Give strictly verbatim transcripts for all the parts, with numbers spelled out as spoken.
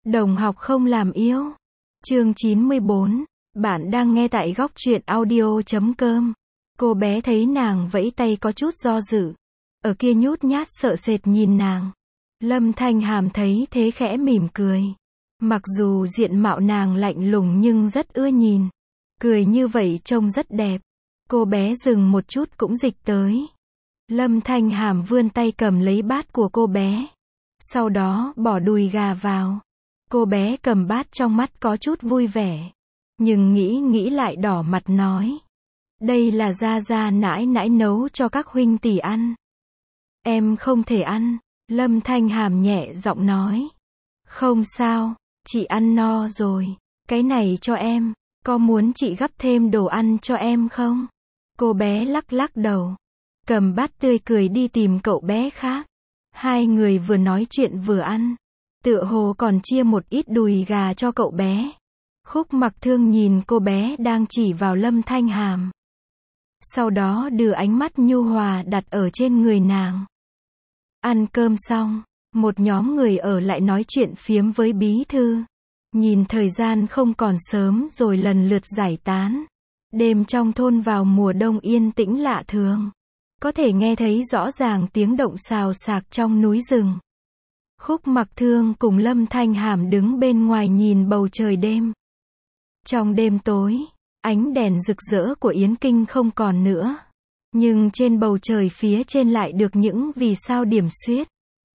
Đồng học không làm yêu. Chương chín mươi bốn. Bạn đang nghe tại góc truyện audio chấm com. Cô bé thấy nàng vẫy tay có chút do dự. Ở kia nhút nhát sợ sệt nhìn nàng. Lâm Thanh Hàm thấy thế khẽ mỉm cười. Mặc dù diện mạo nàng lạnh lùng nhưng rất ưa nhìn. Cười như vậy trông rất đẹp. Cô bé dừng một chút cũng dịch tới. Lâm Thanh Hàm vươn tay cầm lấy bát của cô bé. Sau đó bỏ đùi gà vào. Cô bé cầm bát trong mắt có chút vui vẻ. Nhưng nghĩ nghĩ lại đỏ mặt nói. Đây là gia gia nãi nãi nấu cho các huynh tỷ ăn. Em không thể ăn. Lâm Thanh Hàm nhẹ giọng nói. Không sao, chị ăn no rồi. Cái này cho em. Có muốn chị gắp thêm đồ ăn cho em không? Cô bé lắc lắc đầu. Cầm bát tươi cười đi tìm cậu bé khác. Hai người vừa nói chuyện vừa ăn. Tựa hồ còn chia một ít đùi gà cho cậu bé. Khúc Mặc Thương nhìn cô bé đang chỉ vào Lâm Thanh Hàm. Sau đó đưa ánh mắt nhu hòa đặt ở trên người nàng. Ăn cơm xong, một nhóm người ở lại nói chuyện phiếm với bí thư. Nhìn thời gian không còn sớm rồi lần lượt giải tán. Đêm trong thôn vào mùa đông yên tĩnh lạ thường. Có thể nghe thấy rõ ràng tiếng động xào xạc trong núi rừng. Khúc Mặc Thương cùng Lâm Thanh Hàm đứng bên ngoài nhìn bầu trời đêm. Trong đêm tối, ánh đèn rực rỡ của Yến Kinh không còn nữa. Nhưng trên bầu trời phía trên lại được những vì sao điểm xuyết.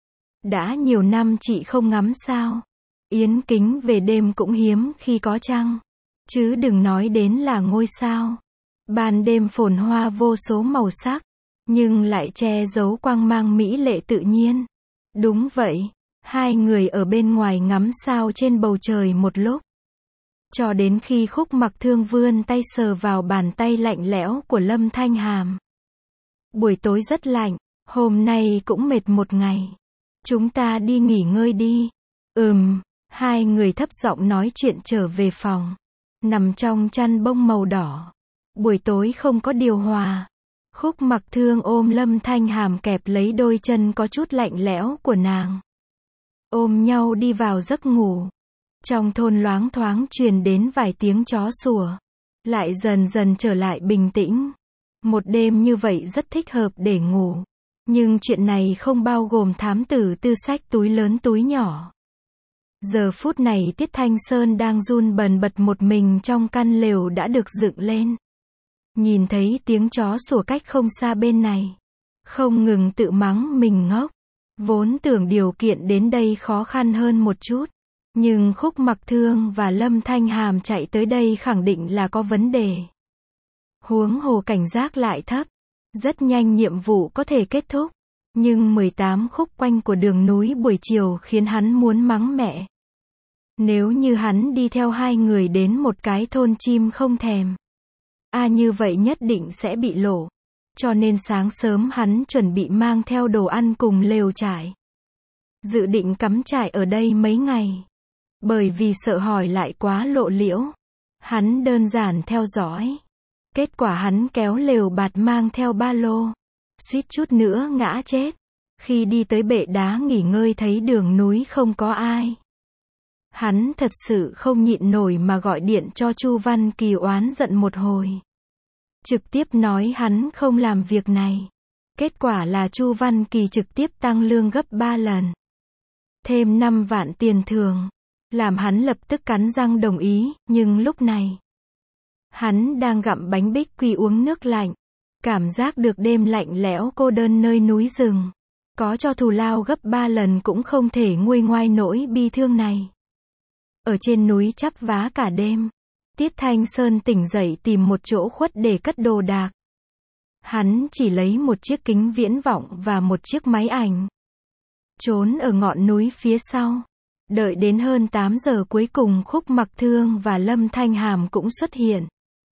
Đã nhiều năm chị không ngắm sao. Yến Kinh về đêm cũng hiếm khi có trăng. Chứ đừng nói đến là ngôi sao. Ban đêm phồn hoa vô số màu sắc. Nhưng lại che giấu quang mang mỹ lệ tự nhiên. Đúng vậy, hai người ở bên ngoài ngắm sao trên bầu trời một lúc. Cho đến khi Khúc Mặc Thương vươn tay sờ vào bàn tay lạnh lẽo của Lâm Thanh Hàm. Buổi tối rất lạnh, hôm nay cũng mệt một ngày. Chúng ta đi nghỉ ngơi đi. Ừm, hai người thấp giọng nói chuyện trở về phòng. Nằm trong chăn bông màu đỏ. Buổi tối không có điều hòa. Khúc Mặc Thương ôm Lâm Thanh Hàm kẹp lấy đôi chân có chút lạnh lẽo của nàng. Ôm nhau đi vào giấc ngủ. Trong thôn loáng thoáng truyền đến vài tiếng chó sủa. Lại dần dần trở lại bình tĩnh. Một đêm như vậy rất thích hợp để ngủ. Nhưng chuyện này không bao gồm thám tử tư sách túi lớn túi nhỏ. Giờ phút này Tiết Thanh Sơn đang run bần bật một mình trong căn lều đã được dựng lên. Nhìn thấy tiếng chó sủa cách không xa bên này. Không ngừng tự mắng mình ngốc. Vốn tưởng điều kiện đến đây khó khăn hơn một chút. Nhưng Khúc Mặc Thương và Lâm Thanh Hàm chạy tới đây khẳng định là có vấn đề. Huống hồ cảnh giác lại thấp. Rất nhanh nhiệm vụ có thể kết thúc. Nhưng mười tám khúc quanh của đường núi buổi chiều khiến hắn muốn mắng mẹ. Nếu như hắn đi theo hai người đến một cái thôn chim không thèm. À như vậy nhất định sẽ bị lộ. Cho nên sáng sớm hắn chuẩn bị mang theo đồ ăn cùng lều trại. Dự định cắm trại ở đây mấy ngày. Bởi vì sợ hỏi lại quá lộ liễu. Hắn đơn giản theo dõi. Kết quả hắn kéo lều bạt mang theo ba lô. Suýt chút nữa ngã chết. Khi đi tới bệ đá nghỉ ngơi thấy đường núi không có ai. Hắn thật sự không nhịn nổi mà gọi điện cho Chu Văn Kỳ oán giận một hồi. Trực tiếp nói hắn không làm việc này. Kết quả là Chu Văn Kỳ trực tiếp tăng lương gấp ba lần. Thêm năm vạn tiền thưởng. Làm hắn lập tức cắn răng đồng ý, nhưng lúc này. Hắn đang gặm bánh bích quy uống nước lạnh. Cảm giác được đêm lạnh lẽo cô đơn nơi núi rừng. Có cho thù lao gấp ba lần cũng không thể nguôi ngoai nỗi bi thương này. Ở trên núi chắp vá cả đêm. Tiết Thanh Sơn tỉnh dậy tìm một chỗ khuất để cất đồ đạc. Hắn chỉ lấy một chiếc kính viễn vọng và một chiếc máy ảnh. Trốn ở ngọn núi phía sau. Đợi đến hơn tám giờ cuối cùng Khúc Mặc Thương và Lâm Thanh Hàm cũng xuất hiện.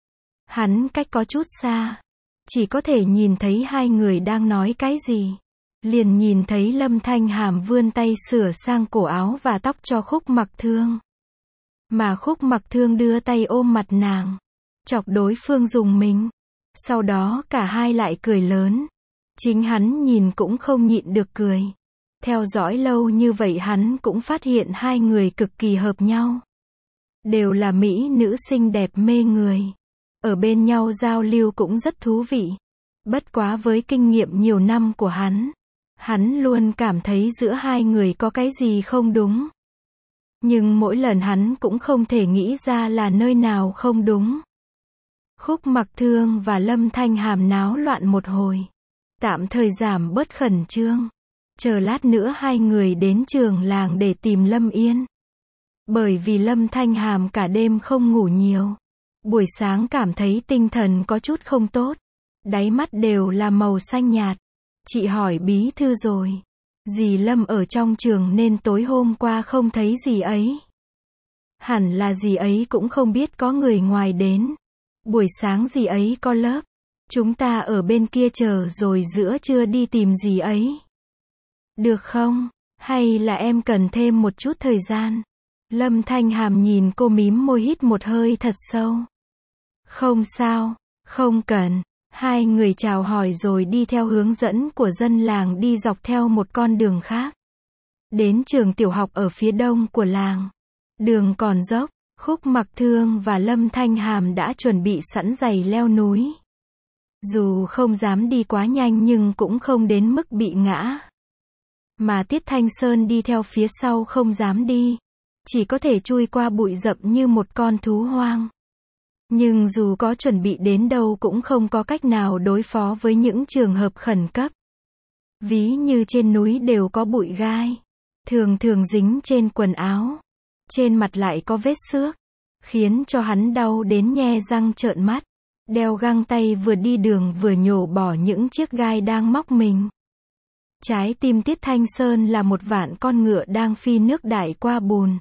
Hắn cách có chút xa. Chỉ có thể nhìn thấy hai người đang nói cái gì. Liền nhìn thấy Lâm Thanh Hàm vươn tay sửa sang cổ áo và tóc cho Khúc Mặc Thương. Mà Khúc Mặc Thương đưa tay ôm mặt nàng. Chọc đối phương dùng mình. Sau đó cả hai lại cười lớn. Chính hắn nhìn cũng không nhịn được cười. Theo dõi lâu như vậy hắn cũng phát hiện hai người cực kỳ hợp nhau. Đều là mỹ nữ xinh đẹp mê người. Ở bên nhau giao lưu cũng rất thú vị. Bất quá với kinh nghiệm nhiều năm của hắn, hắn luôn cảm thấy giữa hai người có cái gì không đúng. Nhưng mỗi lần hắn cũng không thể nghĩ ra là nơi nào không đúng. Khúc Mặc Thương và Lâm Thanh Hàm náo loạn một hồi. Tạm thời giảm bớt khẩn trương. Chờ lát nữa hai người đến trường làng để tìm Lâm Yên. Bởi vì Lâm Thanh Hàm cả đêm không ngủ nhiều. Buổi sáng cảm thấy tinh thần có chút không tốt. Đáy mắt đều là màu xanh nhạt. Chị hỏi bí thư rồi. Dì Lâm ở trong trường nên tối hôm qua không thấy dì ấy. Hẳn là dì ấy cũng không biết có người ngoài đến. Buổi sáng dì ấy có lớp. Chúng ta ở bên kia chờ rồi giữa trưa đi tìm dì ấy. Được không? Hay là em cần thêm một chút thời gian? Lâm Thanh Hàm nhìn cô mím môi hít một hơi thật sâu. Không sao, không cần. Hai người chào hỏi rồi đi theo hướng dẫn của dân làng đi dọc theo một con đường khác. Đến trường tiểu học ở phía đông của làng. Đường còn dốc, Khúc Mặc Thương và Lâm Thanh Hàm đã chuẩn bị sẵn giày leo núi. Dù không dám đi quá nhanh nhưng cũng không đến mức bị ngã. Mà Tiết Thanh Sơn đi theo phía sau không dám đi. Chỉ có thể chui qua bụi rậm như một con thú hoang. Nhưng dù có chuẩn bị đến đâu cũng không có cách nào đối phó với những trường hợp khẩn cấp. Ví như trên núi đều có bụi gai. Thường thường dính trên quần áo. Trên mặt lại có vết xước. Khiến cho hắn đau đến nhe răng trợn mắt. Đeo găng tay vừa đi đường vừa nhổ bỏ những chiếc gai đang móc mình. Trái tim Tiết Thanh Sơn là một vạn con ngựa đang phi nước đại qua bùn.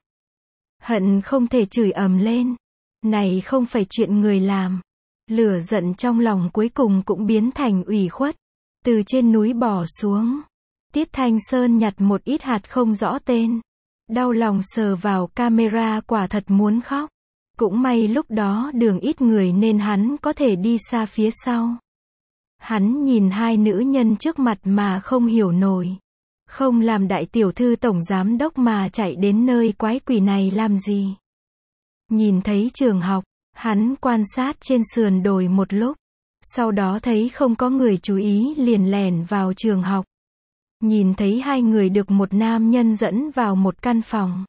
Hận không thể chửi ầm lên. Này không phải chuyện người làm. Lửa giận trong lòng cuối cùng cũng biến thành ủy khuất. Từ trên núi bỏ xuống. Tiết Thanh Sơn nhặt một ít hạt không rõ tên. Đau lòng sờ vào camera quả thật muốn khóc. Cũng may lúc đó đường ít người nên hắn có thể đi xa phía sau. Hắn nhìn hai nữ nhân trước mặt mà không hiểu nổi. Không làm đại tiểu thư tổng giám đốc mà chạy đến nơi quái quỷ này làm gì. Nhìn thấy trường học, hắn quan sát trên sườn đồi một lúc. Sau đó thấy không có người chú ý liền lẻn vào trường học. Nhìn thấy hai người được một nam nhân dẫn vào một căn phòng.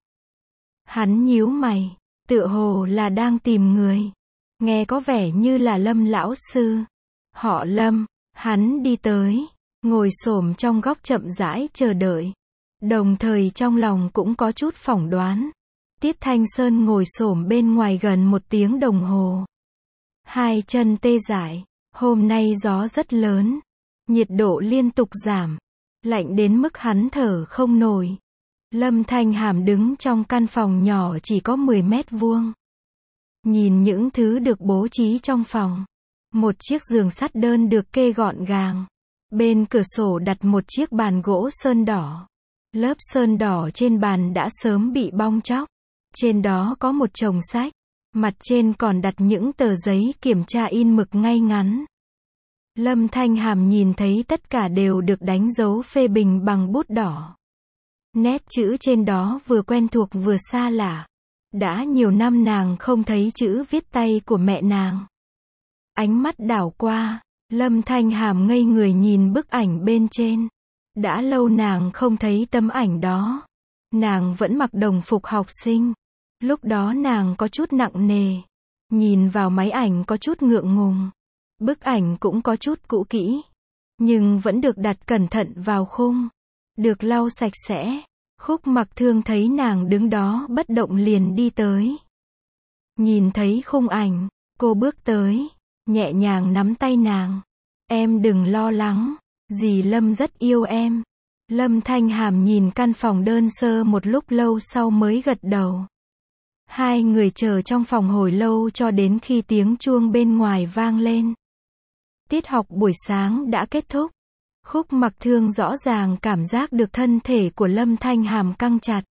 Hắn nhíu mày, tựa hồ là đang tìm người. Nghe có vẻ như là Lâm lão sư. Họ Lâm, hắn đi tới, ngồi xổm trong góc chậm rãi chờ đợi. Đồng thời trong lòng cũng có chút phỏng đoán. Tiết Thanh Sơn ngồi xổm bên ngoài gần một tiếng đồng hồ. Hai chân tê dại, hôm nay gió rất lớn. Nhiệt độ liên tục giảm. Lạnh đến mức hắn thở không nổi. Lâm Thanh Hàm đứng trong căn phòng nhỏ chỉ có mười mét vuông. Nhìn những thứ được bố trí trong phòng. Một chiếc giường sắt đơn được kê gọn gàng. Bên cửa sổ đặt một chiếc bàn gỗ sơn đỏ. Lớp sơn đỏ trên bàn đã sớm bị bong tróc. Trên đó có một chồng sách. Mặt trên còn đặt những tờ giấy kiểm tra in mực ngay ngắn. Lâm Thanh Hàm nhìn thấy tất cả đều được đánh dấu phê bình bằng bút đỏ. Nét chữ trên đó vừa quen thuộc vừa xa lạ. Đã nhiều năm nàng không thấy chữ viết tay của mẹ nàng. Ánh mắt đảo qua, Lâm Thanh Hàm ngây người nhìn bức ảnh bên trên. Đã lâu nàng không thấy tấm ảnh đó. Nàng vẫn mặc đồng phục học sinh. Lúc đó nàng có chút nặng nề. Nhìn vào máy ảnh có chút ngượng ngùng. Bức ảnh cũng có chút cũ kỹ. Nhưng vẫn được đặt cẩn thận vào khung. Được lau sạch sẽ. Khúc Mặc Thương thấy nàng đứng đó bất động liền đi tới. Nhìn thấy khung ảnh, cô bước tới. Nhẹ nhàng nắm tay nàng. Em đừng lo lắng. Dì Lâm rất yêu em. Lâm Thanh Hàm nhìn căn phòng đơn sơ một lúc lâu sau mới gật đầu. Hai người chờ trong phòng hồi lâu cho đến khi tiếng chuông bên ngoài vang lên. Tiết học buổi sáng đã kết thúc. Khúc Mặc Thương rõ ràng cảm giác được thân thể của Lâm Thanh Hàm căng chặt.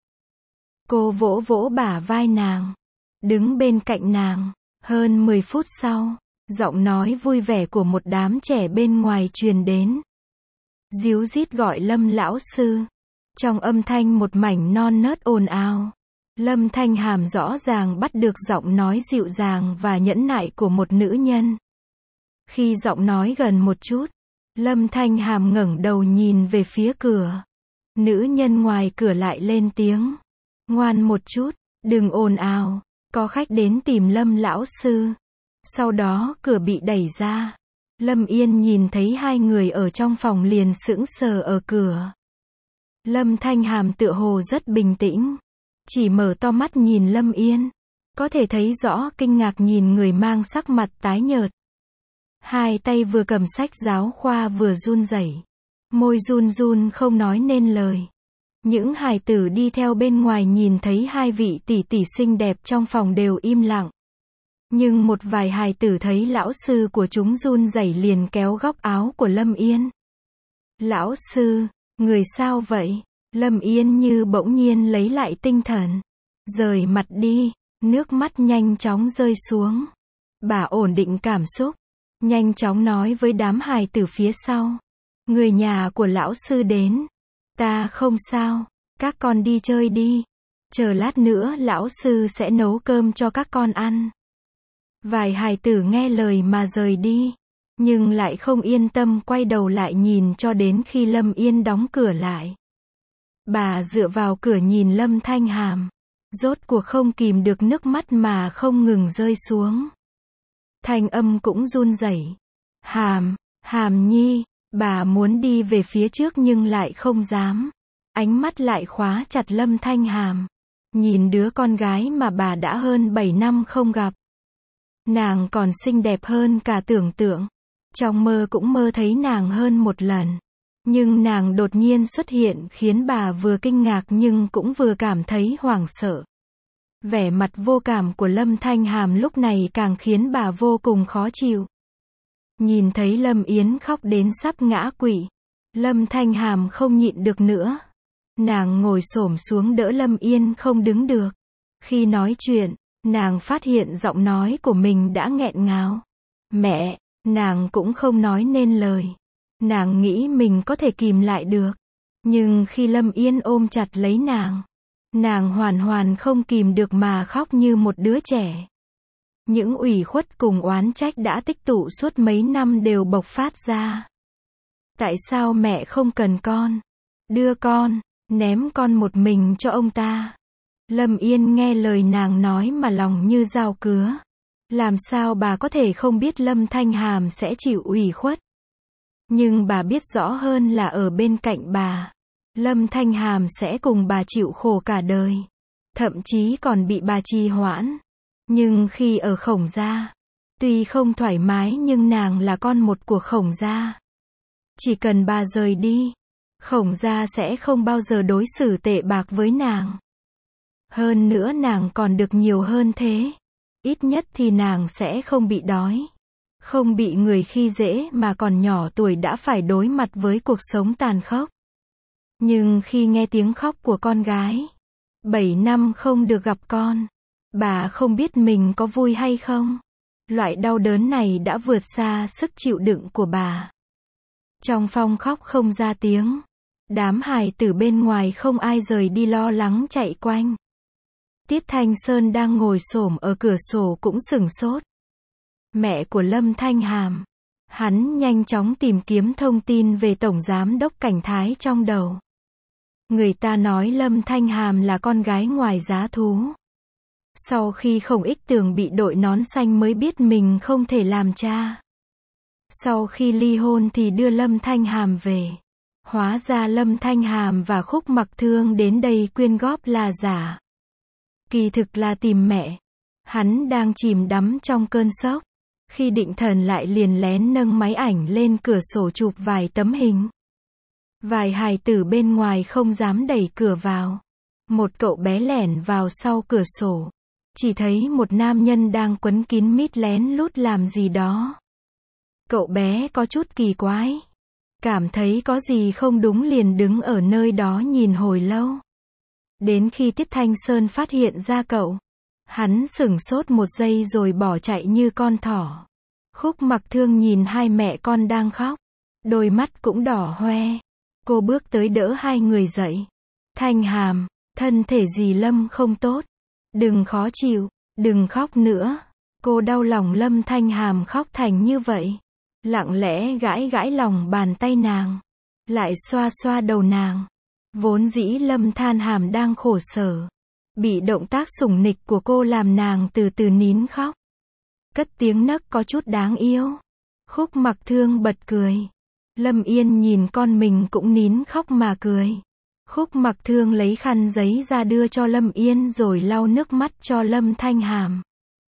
Cô vỗ vỗ bả vai nàng. Đứng bên cạnh nàng. Hơn mười phút sau, giọng nói vui vẻ của một đám trẻ bên ngoài truyền đến. Díu dít gọi Lâm lão sư. Trong âm thanh một mảnh non nớt ồn ào, Lâm Thanh Hàm rõ ràng bắt được giọng nói dịu dàng và nhẫn nại của một nữ nhân. Khi giọng nói gần một chút, Lâm Thanh Hàm ngẩng đầu nhìn về phía cửa. Nữ nhân ngoài cửa lại lên tiếng. Ngoan một chút, đừng ồn ào, có khách đến tìm Lâm lão sư. Sau đó cửa bị đẩy ra. Lâm Yên nhìn thấy hai người ở trong phòng liền sững sờ ở cửa. Lâm Thanh Hàm tựa hồ rất bình tĩnh, chỉ mở to mắt nhìn Lâm Yên, có thể thấy rõ kinh ngạc nhìn người mang sắc mặt tái nhợt. Hai tay vừa cầm sách giáo khoa vừa run rẩy, môi run run không nói nên lời. Những hài tử đi theo bên ngoài nhìn thấy hai vị tỷ tỷ xinh đẹp trong phòng đều im lặng. Nhưng một vài hài tử thấy lão sư của chúng run rẩy liền kéo góc áo của Lâm Yên. Lão sư, người sao vậy? Lâm Yên như bỗng nhiên lấy lại tinh thần. Rời mặt đi, nước mắt nhanh chóng rơi xuống. Bà ổn định cảm xúc, nhanh chóng nói với đám hài tử phía sau. Người nhà của lão sư đến. Ta không sao, các con đi chơi đi. Chờ lát nữa lão sư sẽ nấu cơm cho các con ăn. Vài hài tử nghe lời mà rời đi, nhưng lại không yên tâm quay đầu lại nhìn cho đến khi Lâm Yên đóng cửa lại. Bà dựa vào cửa nhìn Lâm Thanh Hàm, rốt cuộc không kìm được nước mắt mà không ngừng rơi xuống. Thanh âm cũng run rẩy. Hàm, Hàm Nhi, bà muốn đi về phía trước nhưng lại không dám. Ánh mắt lại khóa chặt Lâm Thanh Hàm, nhìn đứa con gái mà bà đã hơn bảy năm không gặp. Nàng còn xinh đẹp hơn cả tưởng tượng. Trong mơ cũng mơ thấy nàng hơn một lần. Nhưng nàng đột nhiên xuất hiện khiến bà vừa kinh ngạc nhưng cũng vừa cảm thấy hoảng sợ. Vẻ mặt vô cảm của Lâm Thanh Hàm lúc này càng khiến bà vô cùng khó chịu. Nhìn thấy Lâm Yến khóc đến sắp ngã quỵ, Lâm Thanh Hàm không nhịn được nữa. Nàng ngồi xổm xuống đỡ Lâm Yên không đứng được. Khi nói chuyện, nàng phát hiện giọng nói của mình đã nghẹn ngào. Mẹ, nàng cũng không nói nên lời. Nàng nghĩ mình có thể kìm lại được. Nhưng khi Lâm Yên ôm chặt lấy nàng, nàng hoàn hoàn không kìm được mà khóc như một đứa trẻ. Những ủy khuất cùng oán trách đã tích tụ suốt mấy năm đều bộc phát ra. Tại sao mẹ không cần con? Đưa con, ném con một mình cho ông ta. Lâm Yên nghe lời nàng nói mà lòng như dao cứa. Làm sao bà có thể không biết Lâm Thanh Hàm sẽ chịu ủy khuất? Nhưng bà biết rõ hơn là ở bên cạnh bà, Lâm Thanh Hàm sẽ cùng bà chịu khổ cả đời. Thậm chí còn bị bà trì hoãn. Nhưng khi ở Khổng gia, tuy không thoải mái nhưng nàng là con một của Khổng gia. Chỉ cần bà rời đi, Khổng gia sẽ không bao giờ đối xử tệ bạc với nàng. Hơn nữa nàng còn được nhiều hơn thế. Ít nhất thì nàng sẽ không bị đói, không bị người khi dễ mà còn nhỏ tuổi đã phải đối mặt với cuộc sống tàn khốc. Nhưng khi nghe tiếng khóc của con gái, bảy năm không được gặp con, bà không biết mình có vui hay không. Loại đau đớn này đã vượt xa sức chịu đựng của bà. Trong phòng khóc không ra tiếng. Đám hài tử bên ngoài không ai rời đi lo lắng chạy quanh. Tiết Thanh Sơn đang ngồi xổm ở cửa sổ cũng sửng sốt. Mẹ của Lâm Thanh Hàm. Hắn nhanh chóng tìm kiếm thông tin về Tổng Giám đốc Cảnh Thái trong đầu. Người ta nói Lâm Thanh Hàm là con gái ngoài giá thú. Sau khi Khổng Ích Tường bị đội nón xanh mới biết mình không thể làm cha. Sau khi ly hôn thì đưa Lâm Thanh Hàm về. Hóa ra Lâm Thanh Hàm và Khúc Mặc Thương đến đây quyên góp là giả. Kỳ thực là tìm mẹ. Hắn đang chìm đắm trong cơn sốc. Khi định thần lại liền lén nâng máy ảnh lên cửa sổ chụp vài tấm hình. Vài hài tử bên ngoài không dám đẩy cửa vào. Một cậu bé lẻn vào sau cửa sổ. Chỉ thấy một nam nhân đang quấn kín mít lén lút làm gì đó. Cậu bé có chút kỳ quái. Cảm thấy có gì không đúng liền đứng ở nơi đó nhìn hồi lâu. Đến khi Tiết Thanh Sơn phát hiện ra cậu, hắn sửng sốt một giây rồi bỏ chạy như con thỏ. Khúc Mặc Thương nhìn hai mẹ con đang khóc, đôi mắt cũng đỏ hoe. Cô bước tới đỡ hai người dậy. Thanh Hàm, thân thể dì Lâm không tốt. Đừng khó chịu, đừng khóc nữa. Cô đau lòng Lâm Thanh Hàm khóc thành như vậy. Lặng lẽ gãi gãi lòng bàn tay nàng. Lại xoa xoa đầu nàng. Vốn dĩ Lâm Thanh Hàm đang khổ sở. Bị động tác sủng nịch của cô làm nàng từ từ nín khóc. Cất tiếng nấc có chút đáng yêu. Khúc Mặc Thương bật cười. Lâm Yên nhìn con mình cũng nín khóc mà cười. Khúc Mặc Thương lấy khăn giấy ra đưa cho Lâm Yên rồi lau nước mắt cho Lâm Thanh Hàm.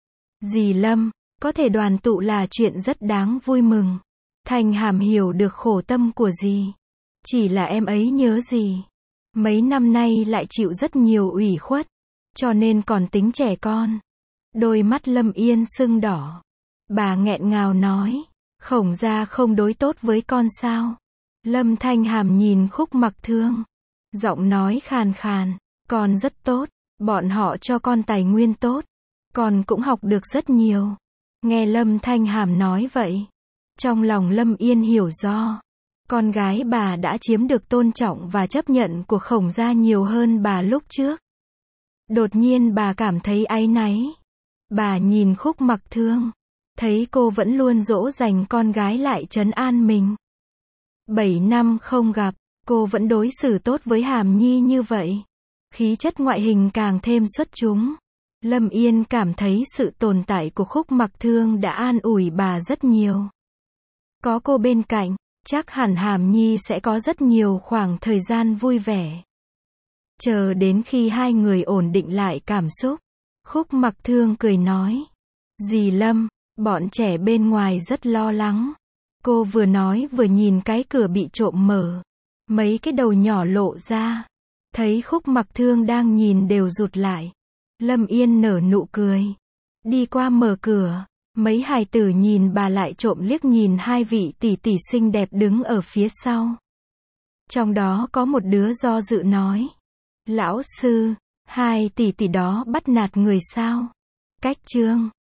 Dì Lâm, có thể đoàn tụ là chuyện rất đáng vui mừng. Thanh Hàm hiểu được khổ tâm của dì. Chỉ là em ấy nhớ dì. Mấy năm nay lại chịu rất nhiều ủy khuất. Cho nên còn tính trẻ con. Đôi mắt Lâm Yên sưng đỏ. Bà nghẹn ngào nói. Khổng gia không đối tốt với con sao? Lâm Thanh Hàm nhìn Khúc Mặc Thương. Giọng nói khàn khàn. Con rất tốt. Bọn họ cho con tài nguyên tốt. Con cũng học được rất nhiều. Nghe Lâm Thanh Hàm nói vậy. Trong lòng Lâm Yên hiểu do. Con gái bà đã chiếm được tôn trọng và chấp nhận của Khổng gia nhiều hơn bà lúc trước. Đột nhiên bà cảm thấy áy náy. Bà nhìn Khúc Mặc Thương. Thấy cô vẫn luôn dỗ dành con gái lại trấn an mình. Bảy năm không gặp, cô vẫn đối xử tốt với Hàm Nhi như vậy. Khí chất ngoại hình càng thêm xuất chúng. Lâm Yên cảm thấy sự tồn tại của Khúc Mặc Thương đã an ủi bà rất nhiều. Có cô bên cạnh, chắc hẳn Hàm Nhi sẽ có rất nhiều khoảng thời gian vui vẻ. Chờ đến khi hai người ổn định lại cảm xúc, Khúc Mặc Thương cười nói. Dì Lâm, bọn trẻ bên ngoài rất lo lắng. Cô vừa nói vừa nhìn cái cửa bị trộm mở. Mấy cái đầu nhỏ lộ ra. Thấy Khúc Mặc Thương đang nhìn đều rụt lại. Lâm Yên nở nụ cười. Đi qua mở cửa. Mấy hài tử nhìn bà lại trộm liếc nhìn hai vị tỷ tỷ xinh đẹp đứng ở phía sau. Trong đó có một đứa do dự nói. Lão sư, hai tỷ tỷ đó bắt nạt người sao? Cách chương